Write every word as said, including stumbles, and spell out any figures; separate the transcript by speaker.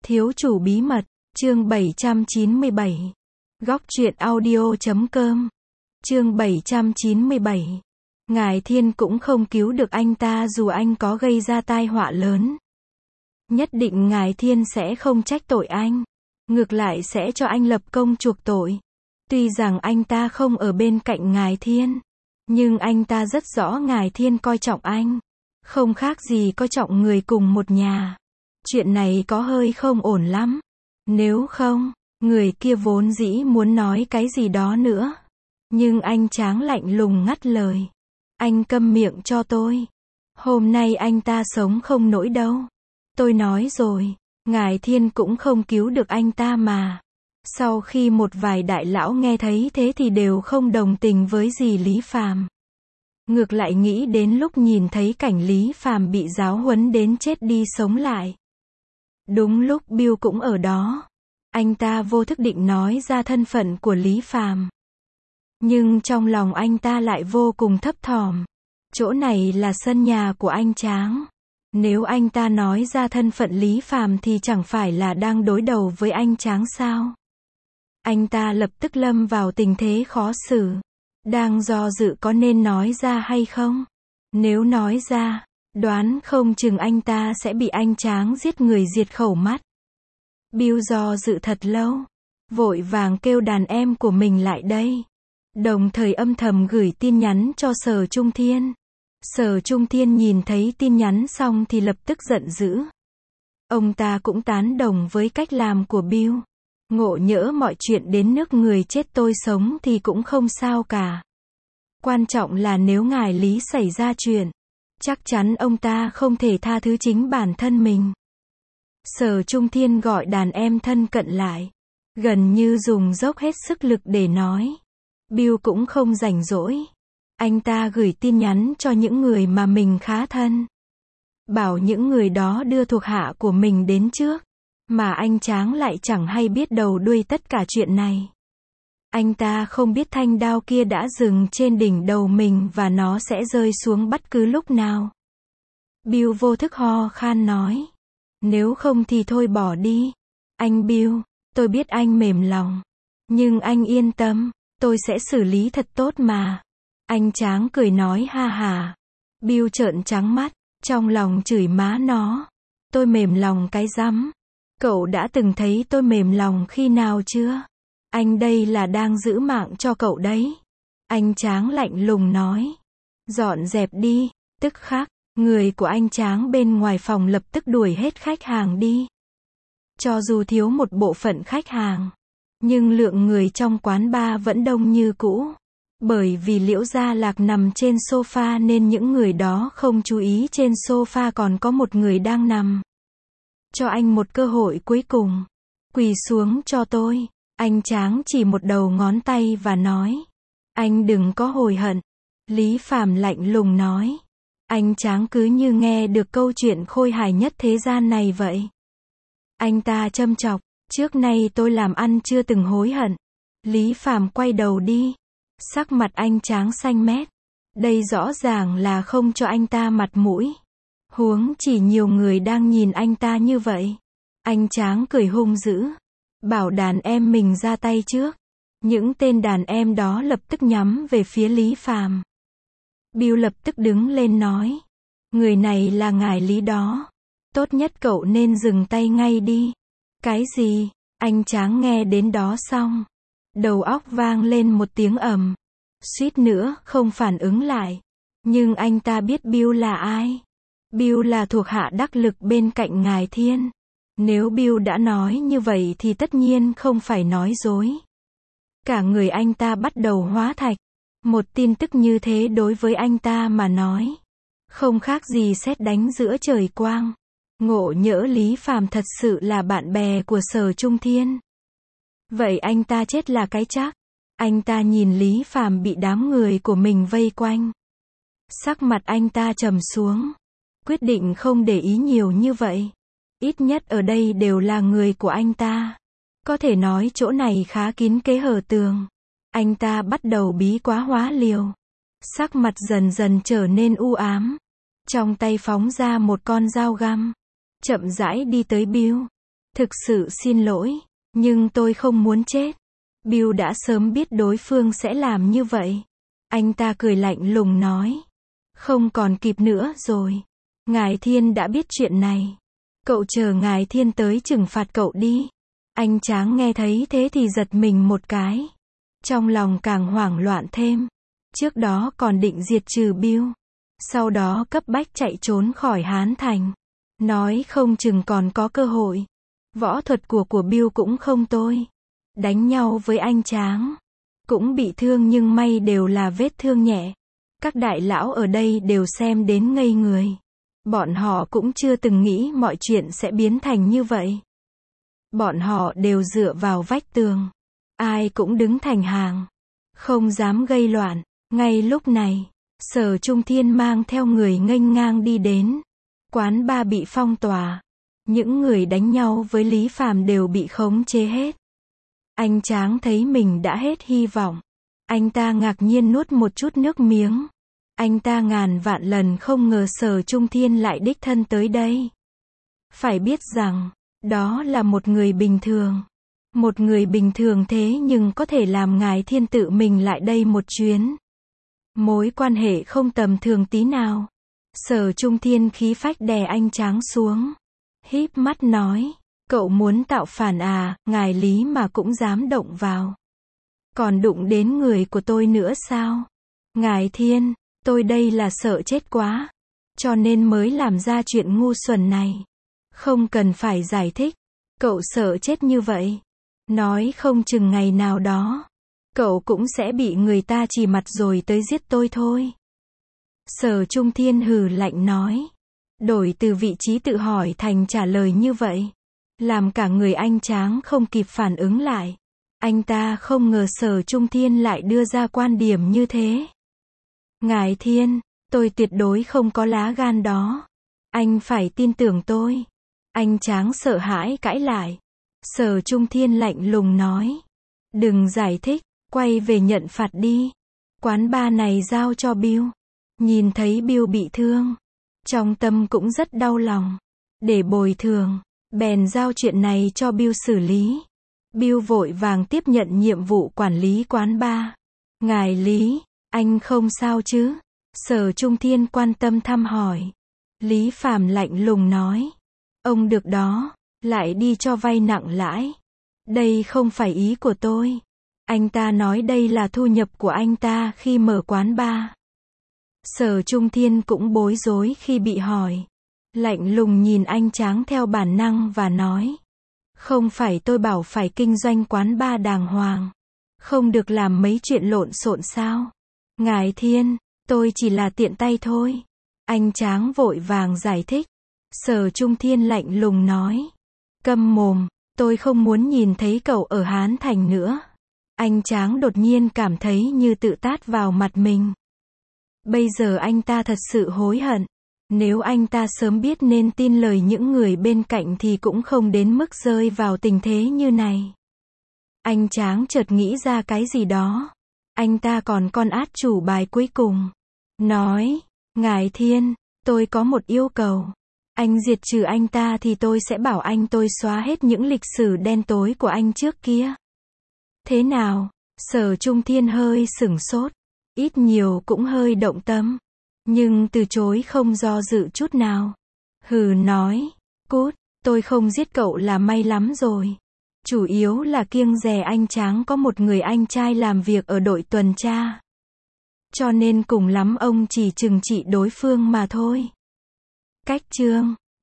Speaker 1: Thiếu chủ bí mật, chương bảy trăm chín mươi bảy. Góc truyện audio chấm com. Chương bảy trăm chín mươi bảy. Ngài Thiên cũng không cứu được anh ta dù anh có gây ra tai họa lớn. Nhất định Ngài Thiên sẽ không trách tội anh. Ngược lại sẽ cho anh lập công chuộc tội. Tuy rằng anh ta không ở bên cạnh Ngài Thiên, nhưng anh ta rất rõ Ngài Thiên coi trọng anh. Không khác gì coi trọng người cùng một nhà. Chuyện này có hơi không ổn lắm. Nếu không, người kia vốn dĩ muốn nói cái gì đó nữa. Nhưng anh Tráng lạnh lùng ngắt lời. Anh câm miệng cho tôi. Hôm nay anh ta sống không nổi đâu. Tôi nói rồi, Ngài Thiên cũng không cứu được anh ta mà. Sau khi một vài đại lão nghe thấy thế thì đều không đồng tình với dì Lý Phàm. Ngược lại nghĩ đến lúc nhìn thấy cảnh Lý Phàm bị giáo huấn đến chết đi sống lại. Đúng lúc Bill cũng ở đó. Anh ta vô thức định nói ra thân phận của Lý Phàm. Nhưng trong lòng anh ta lại vô cùng thấp thỏm. Chỗ này là sân nhà của anh Tráng. Nếu anh ta nói ra thân phận Lý Phàm thì chẳng phải là đang đối đầu với anh Tráng sao? Anh ta lập tức lâm vào tình thế khó xử. Đang do dự có nên nói ra hay không? Nếu nói ra, đoán không chừng anh ta sẽ bị anh Tráng giết người diệt khẩu mắt. Bill do dự thật lâu. Vội vàng kêu đàn em của mình lại đây. Đồng thời âm thầm gửi tin nhắn cho Sở Trung Thiên. Sở Trung Thiên nhìn thấy tin nhắn xong thì lập tức giận dữ. Ông ta cũng tán đồng với cách làm của Bill. Ngộ nhỡ mọi chuyện đến nước người chết tôi sống thì cũng không sao cả. Quan trọng là nếu ngài Lý xảy ra chuyện, chắc chắn ông ta không thể tha thứ chính bản thân mình. Sở Trung Thiên gọi đàn em thân cận lại. Gần như dùng dốc hết sức lực để nói. Bill cũng không rảnh rỗi. Anh ta gửi tin nhắn cho những người mà mình khá thân. Bảo những người đó đưa thuộc hạ của mình đến trước. Mà anh Tráng lại chẳng hay biết đầu đuôi tất cả chuyện này. Anh ta không biết thanh đao kia đã dừng trên đỉnh đầu mình và nó sẽ rơi xuống bất cứ lúc nào. Bill vô thức ho khan nói. Nếu không thì thôi bỏ đi. Anh Bill, tôi biết anh mềm lòng. Nhưng anh yên tâm, tôi sẽ xử lý thật tốt mà. Anh Tráng cười nói ha hà. Bill trợn trắng mắt, trong lòng chửi má nó. Tôi mềm lòng cái rắm. Cậu đã từng thấy tôi mềm lòng khi nào chưa? Anh đây là đang giữ mạng cho cậu đấy. Anh Tráng lạnh lùng nói. Dọn dẹp đi. Tức khắc, người của anh Tráng bên ngoài phòng lập tức đuổi hết khách hàng đi. Cho dù thiếu một bộ phận khách hàng, nhưng lượng người trong quán bar vẫn đông như cũ. Bởi vì Liễu Gia Lạc nằm trên sofa nên những người đó không chú ý trên sofa còn có một người đang nằm. Cho anh một cơ hội cuối cùng. Quỳ xuống cho tôi. Anh Tráng chỉ một đầu ngón tay và nói. Anh đừng có hối hận. Lý Phàm lạnh lùng nói. Anh Tráng cứ như nghe được câu chuyện khôi hài nhất thế gian này vậy. Anh ta châm chọc. Trước nay tôi làm ăn chưa từng hối hận. Lý Phàm quay đầu đi. Sắc mặt anh Tráng xanh mét. Đây rõ ràng là không cho anh ta mặt mũi. Huống chỉ nhiều người đang nhìn anh ta như vậy. Anh Tráng cười hung dữ. Bảo đàn em mình ra tay trước. Những tên đàn em đó lập tức nhắm về phía Lý Phàm. Bill lập tức đứng lên nói. Người này là ngài Lý đó. Tốt nhất cậu nên dừng tay ngay đi. Cái gì? Anh Tráng nghe đến đó xong. Đầu óc vang lên một tiếng ầm. Suýt nữa không phản ứng lại. Nhưng anh ta biết Bill là ai. Bill là thuộc hạ đắc lực bên cạnh ngài Thiên. Nếu Bill đã nói như vậy thì tất nhiên không phải nói dối. Cả người anh ta bắt đầu hóa thạch. Một tin tức như thế đối với anh ta mà nói. Không khác gì sét đánh giữa trời quang. Ngộ nhỡ Lý Phàm thật sự là bạn bè của Sở Trung Thiên. Vậy anh ta chết là cái chắc. Anh ta nhìn Lý Phàm bị đám người của mình vây quanh. Sắc mặt anh ta trầm xuống. Quyết định không để ý nhiều như vậy. Ít nhất ở đây đều là người của anh ta. Có thể nói chỗ này khá kín kế hở tường. Anh ta bắt đầu bí quá hóa liều. Sắc mặt dần dần trở nên u ám. Trong tay phóng ra một con dao găm. Chậm rãi đi tới Bill. Thực sự xin lỗi, nhưng tôi không muốn chết. Bill đã sớm biết đối phương sẽ làm như vậy. Anh ta cười lạnh lùng nói. Không còn kịp nữa rồi. Ngài Thiên đã biết chuyện này. Cậu chờ Ngài Thiên tới trừng phạt cậu đi. Anh Tráng nghe thấy thế thì giật mình một cái. Trong lòng càng hoảng loạn thêm. Trước đó còn định diệt trừ Bill. Sau đó cấp bách chạy trốn khỏi Hán Thành. Nói không chừng còn có cơ hội. Võ thuật của của Bill cũng không tồi. Đánh nhau với anh Tráng. Cũng bị thương nhưng may đều là vết thương nhẹ. Các đại lão ở đây đều xem đến ngây người. Bọn họ cũng chưa từng nghĩ mọi chuyện sẽ biến thành như vậy. Bọn họ đều dựa vào vách tường. Ai cũng đứng thành hàng. Không dám gây loạn. Ngay lúc này, Sở Trung Thiên mang theo người nghênh ngang đi đến. Quán bar bị phong tỏa. Những người đánh nhau với Lý Phàm đều bị khống chế hết. Anh Tráng thấy mình đã hết hy vọng. Anh ta ngạc nhiên nuốt một chút nước miếng. Anh ta ngàn vạn lần không ngờ Sở Trung Thiên lại đích thân tới đây. Phải biết rằng, đó là một người bình thường. Một người bình thường thế nhưng có thể làm Ngài Thiên tự mình lại đây một chuyến. Mối quan hệ không tầm thường tí nào. Sở Trung Thiên khí phách đè anh Tráng xuống. Híp mắt nói, cậu muốn tạo phản à, ngài Lý mà cũng dám động vào. Còn đụng đến người của tôi nữa sao? Ngài Thiên, tôi đây là sợ chết quá. Cho nên mới làm ra chuyện ngu xuẩn này. Không cần phải giải thích. Cậu sợ chết như vậy. Nói không chừng ngày nào đó. Cậu cũng sẽ bị người ta chỉ mặt rồi tới giết tôi thôi. Sở Trung Thiên hừ lạnh nói. Đổi từ vị trí tự hỏi thành trả lời như vậy. Làm cả người anh Tráng không kịp phản ứng lại. Anh ta không ngờ Sở Trung Thiên lại đưa ra quan điểm như thế. Ngài Thiên, tôi tuyệt đối không có lá gan đó. Anh phải tin tưởng tôi. Anh Tráng sợ hãi cãi lại. Sở Trung Thiên lạnh lùng nói. Đừng giải thích, quay về nhận phạt đi. Quán bar này giao cho Bill. Nhìn thấy Bill bị thương. Trong tâm cũng rất đau lòng. Để bồi thường, bèn giao chuyện này cho Bill xử lý. Bill vội vàng tiếp nhận nhiệm vụ quản lý quán bar. Ngài Lý, anh không sao chứ? Sở Trung Thiên quan tâm thăm hỏi. Lý Phàm lạnh lùng nói. Ông được đó, lại đi cho vay nặng lãi. Đây không phải ý của tôi. Anh ta nói đây là thu nhập của anh ta khi mở quán bar. Sở Trung Thiên cũng bối rối khi bị hỏi. Lạnh lùng nhìn anh Tráng theo bản năng và nói. Không phải tôi bảo phải kinh doanh quán bar đàng hoàng. Không được làm mấy chuyện lộn xộn sao? Ngài Thiên, tôi chỉ là tiện tay thôi. Anh Tráng vội vàng giải thích. Sở Trung Thiên lạnh lùng nói. Câm mồm, tôi không muốn nhìn thấy cậu ở Hán Thành nữa. Anh Tráng đột nhiên cảm thấy như tự tát vào mặt mình. Bây giờ anh ta thật sự hối hận. Nếu anh ta sớm biết nên tin lời những người bên cạnh thì cũng không đến mức rơi vào tình thế như này. Anh Tráng chợt nghĩ ra cái gì đó. Anh ta còn con át chủ bài cuối cùng. Nói, Ngài Thiên, tôi có một yêu cầu. Anh diệt trừ anh ta thì tôi sẽ bảo anh tôi xóa hết những lịch sử đen tối của anh trước kia. Thế nào? Sở Trung Thiên hơi sửng sốt. Ít nhiều cũng hơi động tâm. Nhưng từ chối không do dự chút nào. Hừ nói, cút, tôi không giết cậu là may lắm rồi. Chủ yếu là kiêng dè anh Tráng có một người anh trai làm việc ở đội tuần tra. Cho nên cùng lắm ông chỉ trừng trị đối phương mà thôi. Cách chương